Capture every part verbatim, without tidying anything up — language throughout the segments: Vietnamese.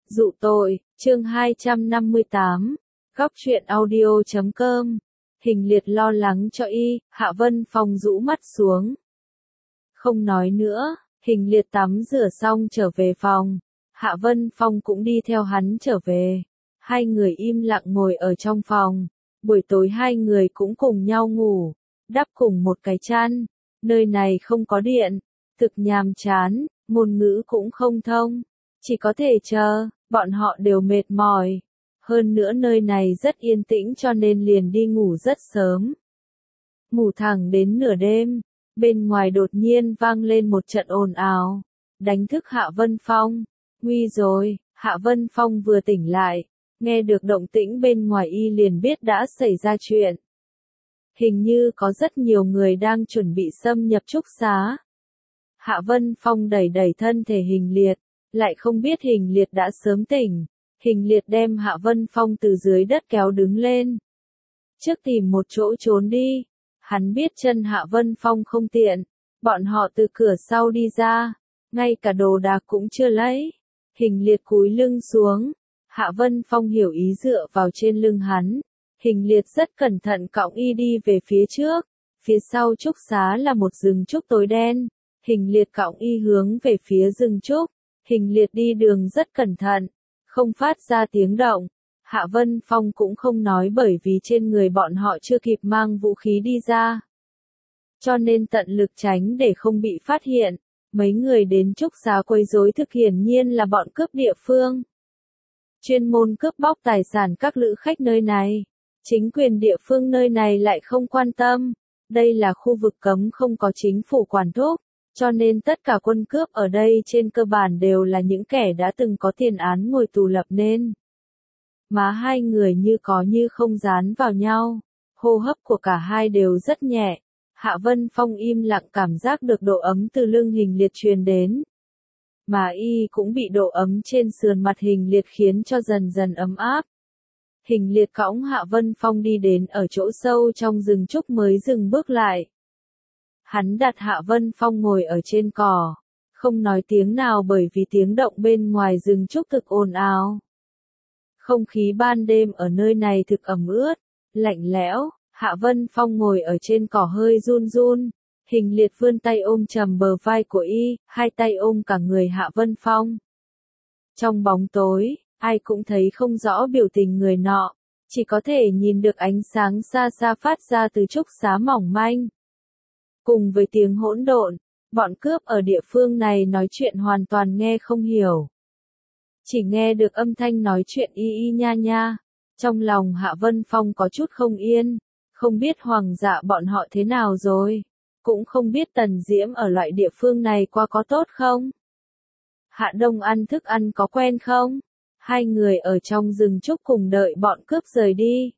Dụ tội, chương hai trăm năm mươi tám, góc truyện audio chấm com. Hình liệt lo lắng cho y, Hạ Vân Phong rũ mắt xuống. Không nói nữa, hình liệt tắm rửa xong trở về phòng. Hạ Vân Phong cũng đi theo hắn trở về. Hai người im lặng ngồi ở trong phòng. Buổi tối hai người cũng cùng nhau ngủ, đắp cùng một cái chăn. Nơi này không có điện, thực nhàm chán, ngôn ngữ cũng không thông. Chỉ có thể chờ, bọn họ đều mệt mỏi. Hơn nữa nơi này rất yên tĩnh cho nên liền đi ngủ rất sớm. Ngủ thẳng đến nửa đêm, bên ngoài đột nhiên vang lên một trận ồn ào, đánh thức Hạ Vân Phong. Nguy rồi, Hạ Vân Phong vừa tỉnh lại, nghe được động tĩnh bên ngoài y liền biết đã xảy ra chuyện. Hình như có rất nhiều người đang chuẩn bị xâm nhập trúc xá. Hạ Vân Phong đẩy đẩy thân thể hình liệt, lại không biết hình liệt đã sớm tỉnh. Hình liệt đem Hạ Vân Phong từ dưới đất kéo đứng lên. Trước tìm một chỗ trốn đi. Hắn biết chân Hạ Vân Phong không tiện. Bọn họ từ cửa sau đi ra. Ngay cả đồ đạc cũng chưa lấy. Hình liệt cúi lưng xuống. Hạ Vân Phong hiểu ý dựa vào trên lưng hắn. Hình liệt rất cẩn thận cõng y đi về phía trước. Phía sau trúc xá là một rừng trúc tối đen. Hình liệt cõng y hướng về phía rừng trúc. Hình liệt đi đường rất cẩn thận, không phát ra tiếng động. Hạ Vân Phong cũng không nói bởi vì trên người bọn họ chưa kịp mang vũ khí đi ra. Cho nên tận lực tránh để không bị phát hiện. Mấy người đến trúc xá quấy rối thực hiển nhiên là bọn cướp địa phương. Chuyên môn cướp bóc tài sản các lữ khách nơi này. Chính quyền địa phương nơi này lại không quan tâm. Đây là khu vực cấm không có chính phủ quản thúc. Cho nên tất cả quân cướp ở đây trên cơ bản đều là những kẻ đã từng có tiền án ngồi tù lập nên. Má hai người như có như không dán vào nhau. Hô hấp của cả hai đều rất nhẹ. Hạ Vân Phong im lặng cảm giác được độ ấm từ lưng hình liệt truyền đến. Mà y cũng bị độ ấm trên sườn mặt hình liệt khiến cho dần dần ấm áp. Hình liệt cõng Hạ Vân Phong đi đến ở chỗ sâu trong rừng trúc mới dừng bước lại. Hắn đặt Hạ Vân Phong ngồi ở trên cỏ, không nói tiếng nào bởi vì tiếng động bên ngoài rừng trúc thực ồn ào. Không khí ban đêm ở nơi này thực ẩm ướt, lạnh lẽo. Hạ Vân Phong ngồi ở trên cỏ hơi run run. Hình liệt vươn tay ôm chầm bờ vai của y, hai tay ôm cả người Hạ Vân Phong. Trong bóng tối, ai cũng thấy không rõ biểu tình người nọ, chỉ có thể nhìn được ánh sáng xa xa phát ra từ trúc xá mỏng manh. Cùng với tiếng hỗn độn, bọn cướp ở địa phương này nói chuyện hoàn toàn nghe không hiểu. Chỉ nghe được âm thanh nói chuyện y y nha nha. Trong lòng Hạ Vân Phong có chút không yên, không biết hoàng dạ bọn họ thế nào rồi, cũng không biết Tần Diễm ở loại địa phương này qua có tốt không. Hạ Đông ăn thức ăn có quen không? Hai người ở trong rừng trúc cùng đợi bọn cướp rời đi.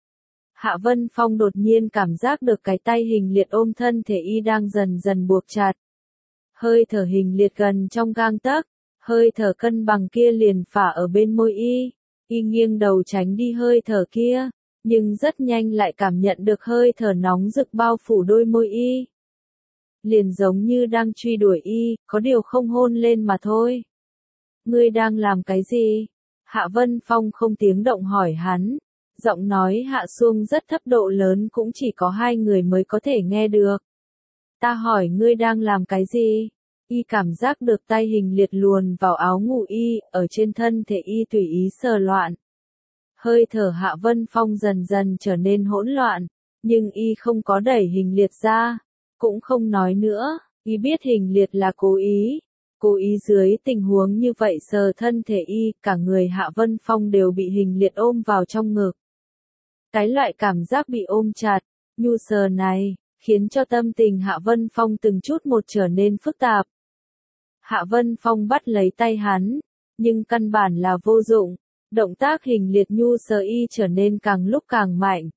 Hạ Vân Phong đột nhiên cảm giác được cái tay hình liệt ôm thân thể y đang dần dần buộc chặt. Hơi thở hình liệt gần trong gang tấc, hơi thở cân bằng kia liền phả ở bên môi y. Y nghiêng đầu tránh đi hơi thở kia, nhưng rất nhanh lại cảm nhận được hơi thở nóng rực bao phủ đôi môi y. Liền giống như đang truy đuổi y, có điều không hôn lên mà thôi. Ngươi đang làm cái gì? Hạ Vân Phong không tiếng động hỏi hắn. Giọng nói hạ xuống rất thấp độ lớn cũng chỉ có hai người mới có thể nghe được. Ta hỏi ngươi đang làm cái gì? Y cảm giác được tay hình liệt luồn vào áo ngủ y, ở trên thân thể y tùy ý sờ loạn. Hơi thở Hạ Vân Phong dần dần trở nên hỗn loạn, nhưng y không có đẩy hình liệt ra, cũng không nói nữa, y biết hình liệt là cố ý. Cố ý dưới tình huống như vậy sờ thân thể y, cả người Hạ Vân Phong đều bị hình liệt ôm vào trong ngực. Cái loại cảm giác bị ôm chặt, nhu sờ này, khiến cho tâm tình Hạ Vân Phong từng chút một trở nên phức tạp. Hạ Vân Phong bắt lấy tay hắn, nhưng căn bản là vô dụng, động tác hình liệt nhu sờ y trở nên càng lúc càng mạnh.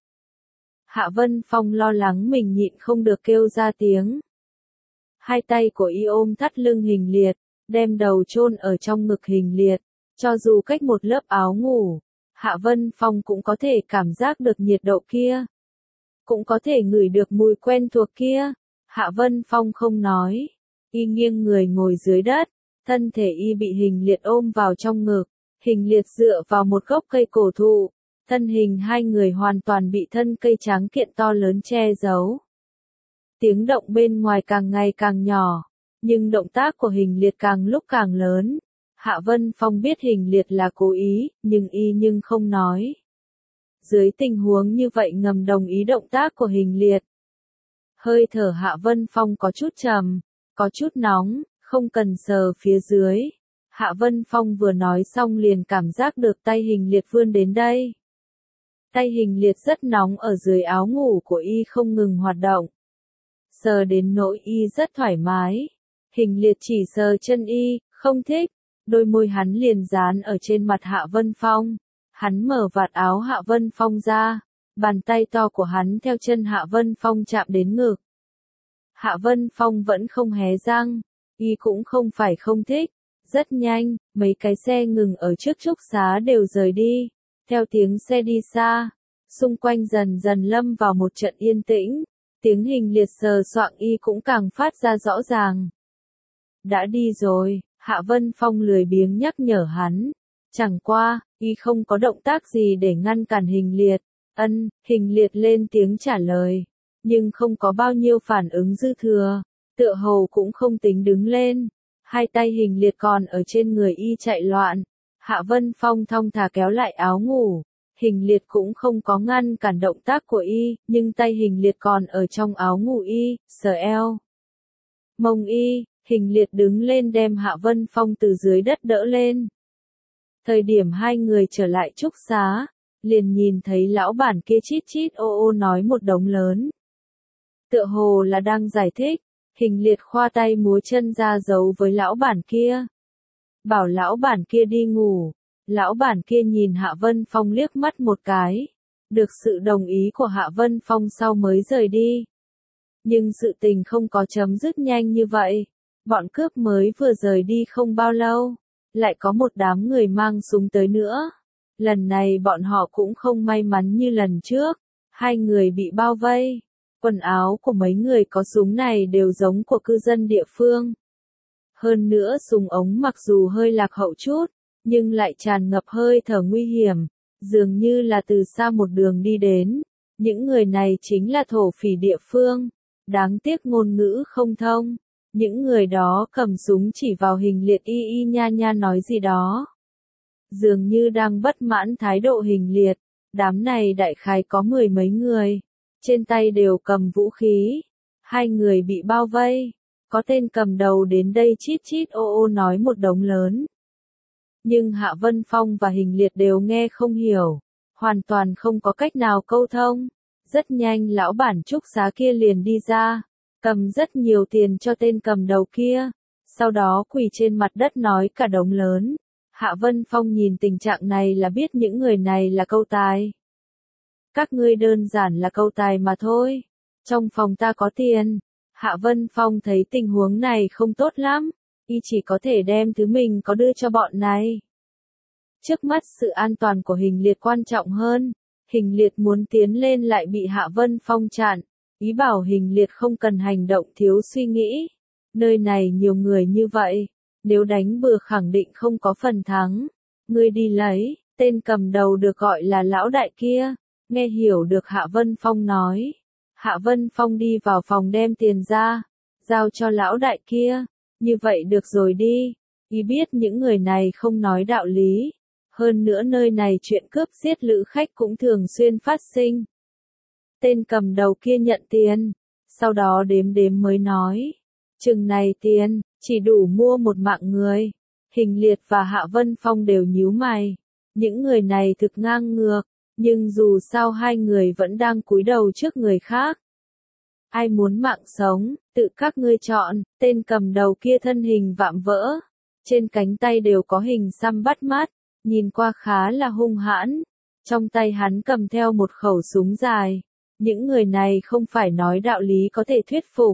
Hạ Vân Phong lo lắng mình nhịn không được kêu ra tiếng. Hai tay của y ôm thắt lưng hình liệt, đem đầu chôn ở trong ngực hình liệt, cho dù cách một lớp áo ngủ. Hạ Vân Phong cũng có thể cảm giác được nhiệt độ kia. Cũng có thể ngửi được mùi quen thuộc kia. Hạ Vân Phong không nói. Y nghiêng người ngồi dưới đất. Thân thể y bị hình liệt ôm vào trong ngực. Hình liệt dựa vào một gốc cây cổ thụ, thân hình hai người hoàn toàn bị thân cây tráng kiện to lớn che giấu. Tiếng động bên ngoài càng ngày càng nhỏ, nhưng động tác của hình liệt càng lúc càng lớn. Hạ Vân Phong biết hình liệt là cố ý, nhưng y nhưng không nói. Dưới tình huống như vậy ngầm đồng ý động tác của hình liệt. Hơi thở Hạ Vân Phong có chút trầm, có chút nóng, không cần sờ phía dưới. Hạ Vân Phong vừa nói xong liền cảm giác được tay hình liệt vươn đến đây. Tay hình liệt rất nóng ở dưới áo ngủ của y không ngừng hoạt động. Sờ đến nỗi y rất thoải mái. Hình liệt chỉ sờ chân y, không thích. Đôi môi hắn liền dán ở trên mặt Hạ Vân Phong. Hắn mở vạt áo Hạ Vân Phong ra. Bàn tay to của hắn theo chân Hạ Vân Phong chạm đến ngực. Hạ Vân Phong vẫn không hé răng. Y cũng không phải không thích. Rất nhanh, mấy cái xe ngừng ở trước trúc xá đều rời đi. Theo tiếng xe đi xa, xung quanh dần dần lâm vào một trận yên tĩnh. Tiếng hình liệt sờ soạng y cũng càng phát ra rõ ràng. Đã đi rồi, Hạ Vân Phong lười biếng nhắc nhở hắn. Chẳng qua, y không có động tác gì để ngăn cản hình liệt. Ân, hình liệt lên tiếng trả lời. Nhưng không có bao nhiêu phản ứng dư thừa. Tựa hồ cũng không tính đứng lên. Hai tay hình liệt còn ở trên người y chạy loạn. Hạ Vân Phong thong thả kéo lại áo ngủ. Hình liệt cũng không có ngăn cản động tác của y, nhưng tay hình liệt còn ở trong áo ngủ y, sờ eo. Mông y, hình liệt đứng lên đem Hạ Vân Phong từ dưới đất đỡ lên. Thời điểm hai người trở lại trúc xá, liền nhìn thấy lão bản kia chít chít ô ô nói một đống lớn. Tựa hồ là đang giải thích, hình liệt khoa tay múa chân ra giấu với lão bản kia. Bảo lão bản kia đi ngủ. Lão bản kia nhìn Hạ Vân Phong liếc mắt một cái. Được sự đồng ý của Hạ Vân Phong sau mới rời đi. Nhưng sự tình không có chấm dứt nhanh như vậy. Bọn cướp mới vừa rời đi không bao lâu. Lại có một đám người mang súng tới nữa. Lần này bọn họ cũng không may mắn như lần trước. Hai người bị bao vây. Quần áo của mấy người có súng này đều giống của cư dân địa phương. Hơn nữa súng ống mặc dù hơi lạc hậu chút, nhưng lại tràn ngập hơi thở nguy hiểm, dường như là từ xa một đường đi đến. Những người này chính là thổ phỉ địa phương, đáng tiếc ngôn ngữ không thông. Những người đó cầm súng chỉ vào hình liệt y y nha nha nói gì đó. Dường như đang bất mãn thái độ hình liệt, đám này đại khái có mười mấy người, trên tay đều cầm vũ khí. Hai người bị bao vây, có tên cầm đầu đến đây chít chít ô ô nói một đống lớn. Nhưng Hạ Vân Phong và hình liệt đều nghe không hiểu, hoàn toàn không có cách nào câu thông. Rất nhanh lão bản trúc xá kia liền đi ra, cầm rất nhiều tiền cho tên cầm đầu kia, sau đó quỳ trên mặt đất nói cả đống lớn. Hạ Vân Phong nhìn tình trạng này là biết những người này là câu tài. Các ngươi đơn giản là câu tài mà thôi, trong phòng ta có tiền. Hạ Vân Phong thấy tình huống này không tốt lắm, y chỉ có thể đem thứ mình có đưa cho bọn này. Trước mắt sự an toàn của hình liệt quan trọng hơn, hình liệt muốn tiến lên lại bị Hạ Vân Phong chặn, ý bảo hình liệt không cần hành động thiếu suy nghĩ. Nơi này nhiều người như vậy, nếu đánh bừa khẳng định không có phần thắng. Ngươi đi lấy, tên cầm đầu được gọi là lão đại kia, nghe hiểu được Hạ Vân Phong nói. Hạ Vân Phong đi vào phòng đem tiền ra, giao cho lão đại kia, như vậy được rồi đi. Y biết những người này không nói đạo lý, hơn nữa nơi này chuyện cướp giết lữ khách cũng thường xuyên phát sinh. Tên cầm đầu kia nhận tiền, sau đó đếm đếm mới nói, chừng này tiền, chỉ đủ mua một mạng người. Hình liệt và Hạ Vân Phong đều nhíu mày, những người này thực ngang ngược. Nhưng dù sao hai người vẫn đang cúi đầu trước người khác. Ai muốn mạng sống, tự các ngươi chọn. Tên cầm đầu kia thân hình vạm vỡ, trên cánh tay đều có hình xăm bắt mắt, nhìn qua khá là hung hãn. Trong tay hắn cầm theo một khẩu súng dài. Những người này không phải nói đạo lý có thể thuyết phục.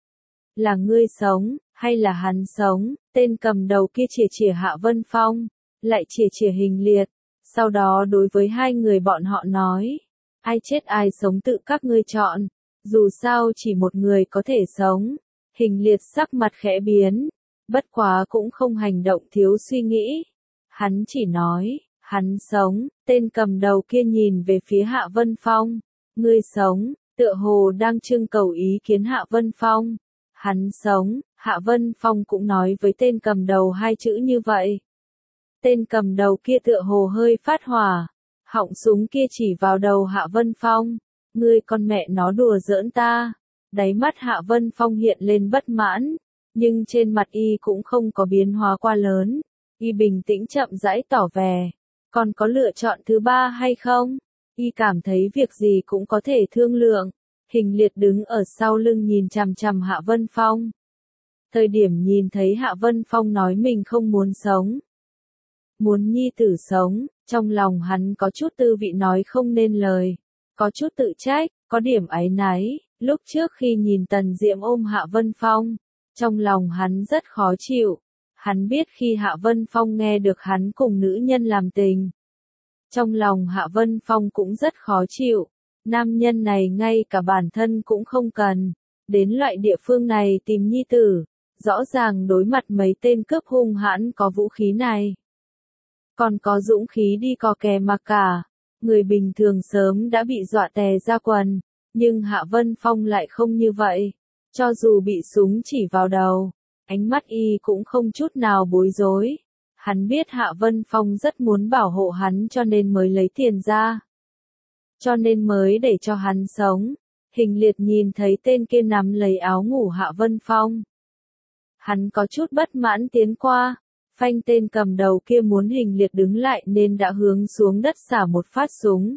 Là ngươi sống, hay là hắn sống? Tên cầm đầu kia chìa chìa Hạ Vân Phong, lại chìa chìa hình liệt. Sau đó đối với hai người bọn họ nói, ai chết ai sống tự các ngươi chọn, dù sao chỉ một người có thể sống. Hình liệt sắc mặt khẽ biến, bất quá cũng không hành động thiếu suy nghĩ. Hắn chỉ nói, hắn sống, tên cầm đầu kia nhìn về phía Hạ Vân Phong. Ngươi sống, tựa hồ đang trưng cầu ý kiến Hạ Vân Phong. Hắn sống, Hạ Vân Phong cũng nói với tên cầm đầu hai chữ như vậy. Tên cầm đầu kia tựa hồ hơi phát hỏa, họng súng kia chỉ vào đầu Hạ Vân Phong. Ngươi con mẹ nó đùa giỡn ta. Đáy mắt Hạ Vân Phong hiện lên bất mãn, nhưng trên mặt y cũng không có biến hóa quá lớn. Y bình tĩnh chậm rãi tỏ vẻ, còn có lựa chọn thứ ba hay không? Y cảm thấy việc gì cũng có thể thương lượng. Hình Liệt đứng ở sau lưng nhìn chằm chằm Hạ Vân Phong. Thời điểm nhìn thấy Hạ Vân Phong nói mình không muốn sống, muốn nhi tử sống, trong lòng hắn có chút tư vị nói không nên lời, có chút tự trách, có điểm áy náy. Lúc trước khi nhìn Tần Diệm ôm Hạ Vân Phong, trong lòng hắn rất khó chịu. Hắn biết khi Hạ Vân Phong nghe được hắn cùng nữ nhân làm tình, trong lòng Hạ Vân Phong cũng rất khó chịu. Nam nhân này ngay cả bản thân cũng không cần, đến loại địa phương này tìm nhi tử, rõ ràng đối mặt mấy tên cướp hung hãn có vũ khí này, còn có dũng khí đi cò kè mà cả. Người bình thường sớm đã bị dọa tè ra quần, nhưng Hạ Vân Phong lại không như vậy. Cho dù bị súng chỉ vào đầu, ánh mắt y cũng không chút nào bối rối. Hắn biết Hạ Vân Phong rất muốn bảo hộ hắn cho nên mới lấy tiền ra. Cho nên mới để cho hắn sống. Hình Liệt nhìn thấy tên kia nắm lấy áo ngủ Hạ Vân Phong. Hắn có chút bất mãn tiến qua, phanh tên cầm đầu kia muốn Hình Liệt đứng lại nên đã hướng xuống đất xả một phát súng.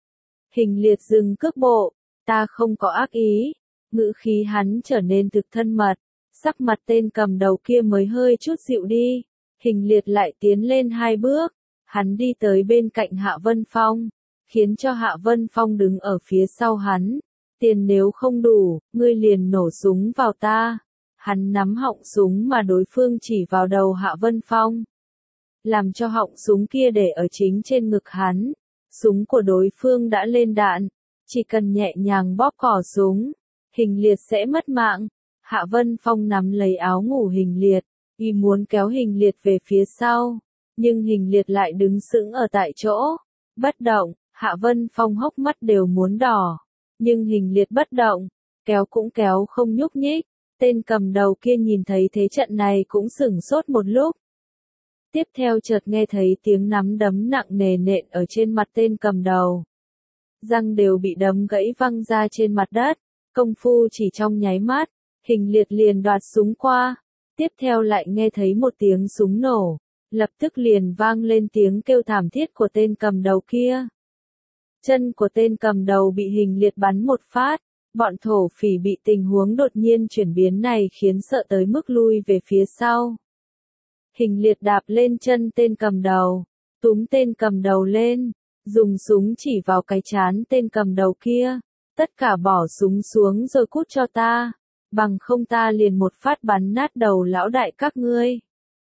Hình Liệt dừng cước bộ, ta không có ác ý. Ngữ khí hắn trở nên thực thân mật, sắc mặt tên cầm đầu kia mới hơi chút dịu đi. Hình Liệt lại tiến lên hai bước, hắn đi tới bên cạnh Hạ Vân Phong, khiến cho Hạ Vân Phong đứng ở phía sau hắn. Tiền nếu không đủ, ngươi liền nổ súng vào ta. Hắn nắm họng súng mà đối phương chỉ vào đầu Hạ Vân Phong, làm cho họng súng kia để ở chính trên ngực hắn. Súng của đối phương đã lên đạn, chỉ cần nhẹ nhàng bóp cò súng, Hình Liệt sẽ mất mạng. Hạ Vân Phong nắm lấy áo ngủ Hình Liệt, y muốn kéo Hình Liệt về phía sau, nhưng Hình Liệt lại đứng sững ở tại chỗ, bất động. Hạ Vân Phong hốc mắt đều muốn đỏ, nhưng Hình Liệt bất động, kéo cũng kéo không nhúc nhích. Tên cầm đầu kia nhìn thấy thế trận này cũng sửng sốt một lúc. Tiếp theo chợt nghe thấy tiếng nắm đấm nặng nề nện ở trên mặt tên cầm đầu. Răng đều bị đấm gãy văng ra trên mặt đất. Công phu chỉ trong nháy mắt, Hình Liệt liền đoạt súng qua. Tiếp theo lại nghe thấy một tiếng súng nổ, lập tức liền vang lên tiếng kêu thảm thiết của tên cầm đầu kia. Chân của tên cầm đầu bị Hình Liệt bắn một phát. Bọn thổ phỉ bị tình huống đột nhiên chuyển biến này khiến sợ tới mức lui về phía sau. Hình Liệt đạp lên chân tên cầm đầu, túm tên cầm đầu lên, dùng súng chỉ vào cái trán tên cầm đầu kia. Tất cả bỏ súng xuống rồi cút cho ta, bằng không ta liền một phát bắn nát đầu lão đại các ngươi.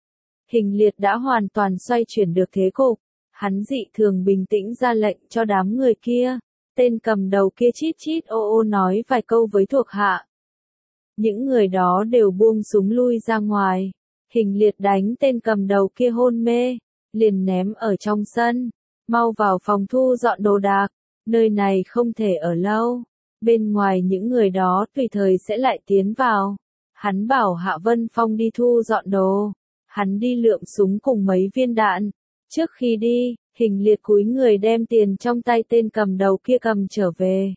Hình Liệt đã hoàn toàn xoay chuyển được thế cục, hắn dị thường bình tĩnh ra lệnh cho đám người kia. Tên cầm đầu kia chít chít ô ô nói vài câu với thuộc hạ. Những người đó đều buông súng lui ra ngoài. Hình Liệt đánh tên cầm đầu kia hôn mê, liền ném ở trong sân. Mau vào phòng thu dọn đồ đạc, nơi này không thể ở lâu. Bên ngoài những người đó tùy thời sẽ lại tiến vào. Hắn bảo Hạ Vân Phong đi thu dọn đồ. Hắn đi lượm súng cùng mấy viên đạn. Trước khi đi, Hình Liệt cúi người đem tiền trong tay tên cầm đầu kia cầm trở về.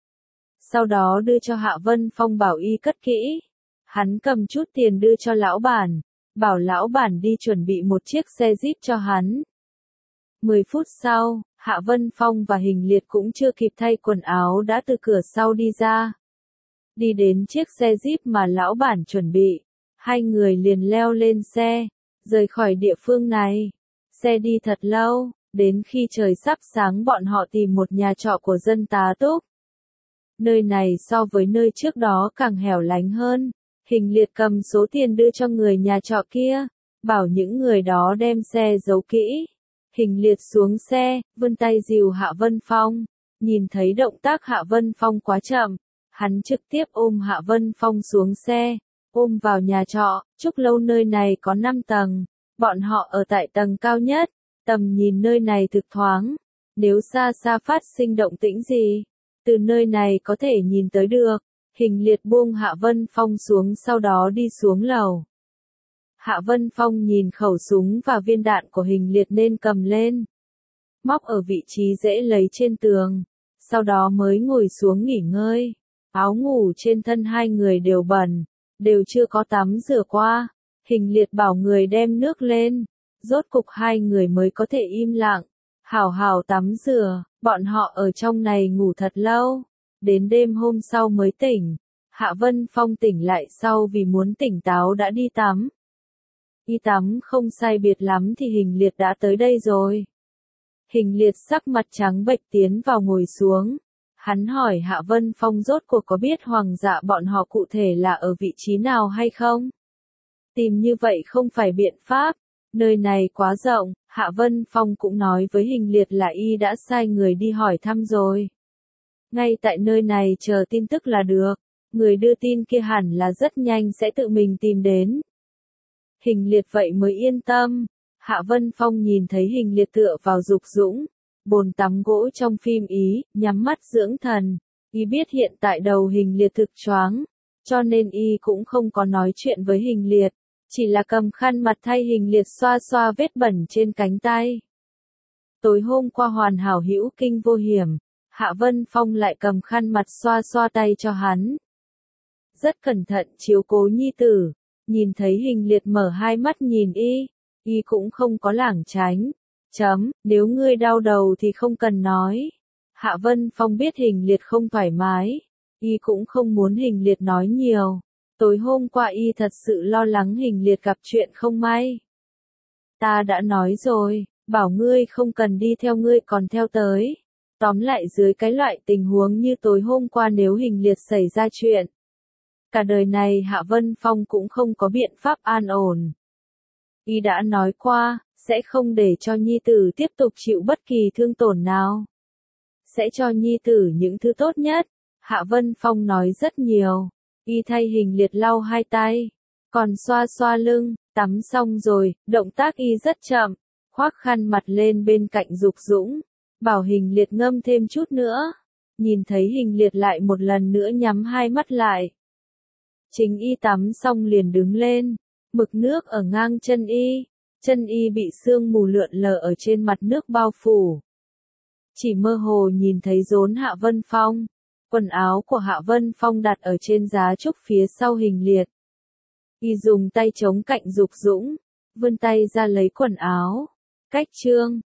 Sau đó đưa cho Hạ Vân Phong bảo y cất kỹ. Hắn cầm chút tiền đưa cho lão bản, bảo lão bản đi chuẩn bị một chiếc xe Jeep cho hắn. Mười phút sau, Hạ Vân Phong và Hình Liệt cũng chưa kịp thay quần áo đã từ cửa sau đi ra. Đi đến chiếc xe Jeep mà lão bản chuẩn bị, hai người liền leo lên xe, rời khỏi địa phương này. Xe đi thật lâu, đến khi trời sắp sáng bọn họ tìm một nhà trọ của dân tá túc. Nơi này so với nơi trước đó càng hẻo lánh hơn. Hình Liệt cầm số tiền đưa cho người nhà trọ kia, bảo những người đó đem xe giấu kỹ. Hình Liệt xuống xe, vươn tay dìu Hạ Vân Phong. Nhìn thấy động tác Hạ Vân Phong quá chậm, hắn trực tiếp ôm Hạ Vân Phong xuống xe, ôm vào nhà trọ. Trúc lâu nơi này có năm tầng, Bọn họ ở tại tầng cao nhất, tầm nhìn nơi này thực thoáng. Nếu xa xa phát sinh động tĩnh gì, từ nơi này có thể nhìn tới được. Hình liệt buông Hạ Vân Phong xuống sau đó đi xuống lầu. Hạ Vân Phong nhìn khẩu súng và viên đạn của hình liệt nên cầm lên. Móc ở vị trí dễ lấy trên tường. Sau đó mới ngồi xuống nghỉ ngơi. Áo ngủ trên thân hai người đều bẩn, đều chưa có tắm rửa qua. Hình liệt bảo người đem nước lên. Rốt cục hai người mới có thể im lặng. Hảo hảo tắm rửa, bọn họ ở trong này ngủ thật lâu. Đến đêm hôm sau mới tỉnh. Hạ Vân Phong tỉnh lại sau vì muốn tỉnh táo đã đi tắm. Y tắm không sai biệt lắm thì hình liệt đã tới đây rồi. Hình liệt sắc mặt trắng bệch tiến vào ngồi xuống. Hắn hỏi Hạ Vân Phong rốt cuộc có biết Hoàng Dạ bọn họ cụ thể là ở vị trí nào hay không? Tìm như vậy không phải biện pháp. Nơi này quá rộng, Hạ Vân Phong cũng nói với hình liệt là y đã sai người đi hỏi thăm rồi. Ngay tại nơi này chờ tin tức là được. Người đưa tin kia hẳn là rất nhanh sẽ tự mình tìm đến. Hình liệt vậy mới yên tâm. Hạ Vân Phong nhìn thấy hình liệt tựa vào Dục Dũng, bồn tắm gỗ trong phim Ý, nhắm mắt dưỡng thần. Y biết hiện tại đầu hình liệt thực choáng, cho nên y cũng không có nói chuyện với hình liệt, chỉ là cầm khăn mặt thay hình liệt xoa xoa vết bẩn trên cánh tay. Tối hôm qua hoàn hảo hữu kinh vô hiểm, Hạ Vân Phong lại cầm khăn mặt xoa xoa tay cho hắn. Rất cẩn thận chiếu cố nhi tử, nhìn thấy hình liệt mở hai mắt nhìn y, y cũng không có lảng tránh. Chấm, nếu ngươi đau đầu thì không cần nói. Hạ Vân Phong biết hình liệt không thoải mái, y cũng không muốn hình liệt nói nhiều. Tối hôm qua y thật sự lo lắng hình liệt gặp chuyện không may. Ta đã nói rồi, bảo ngươi không cần đi theo ngươi còn theo tới. Tóm lại dưới cái loại tình huống như tối hôm qua nếu hình liệt xảy ra chuyện. Cả đời này Hạ Vân Phong cũng không có biện pháp an ổn. Y đã nói qua, sẽ không để cho nhi tử tiếp tục chịu bất kỳ thương tổn nào. Sẽ cho nhi tử những thứ tốt nhất. Hạ Vân Phong nói rất nhiều. Y thay hình liệt lau hai tay, còn xoa xoa lưng, tắm xong rồi, động tác y rất chậm, khoác khăn mặt lên bên cạnh Dục Dũng, bảo hình liệt ngâm thêm chút nữa. Nhìn thấy hình liệt lại một lần nữa nhắm hai mắt lại. Chính y tắm xong liền đứng lên, mực nước ở ngang chân y, chân y bị sương mù lượn lờ ở trên mặt nước bao phủ. Chỉ mơ hồ nhìn thấy rốn Hạ Vân Phong, quần áo của Hạ Vân Phong đặt ở trên giá trúc phía sau hình liệt. Y dùng tay chống cạnh Dục Dũng, vươn tay ra lấy quần áo. Cách chương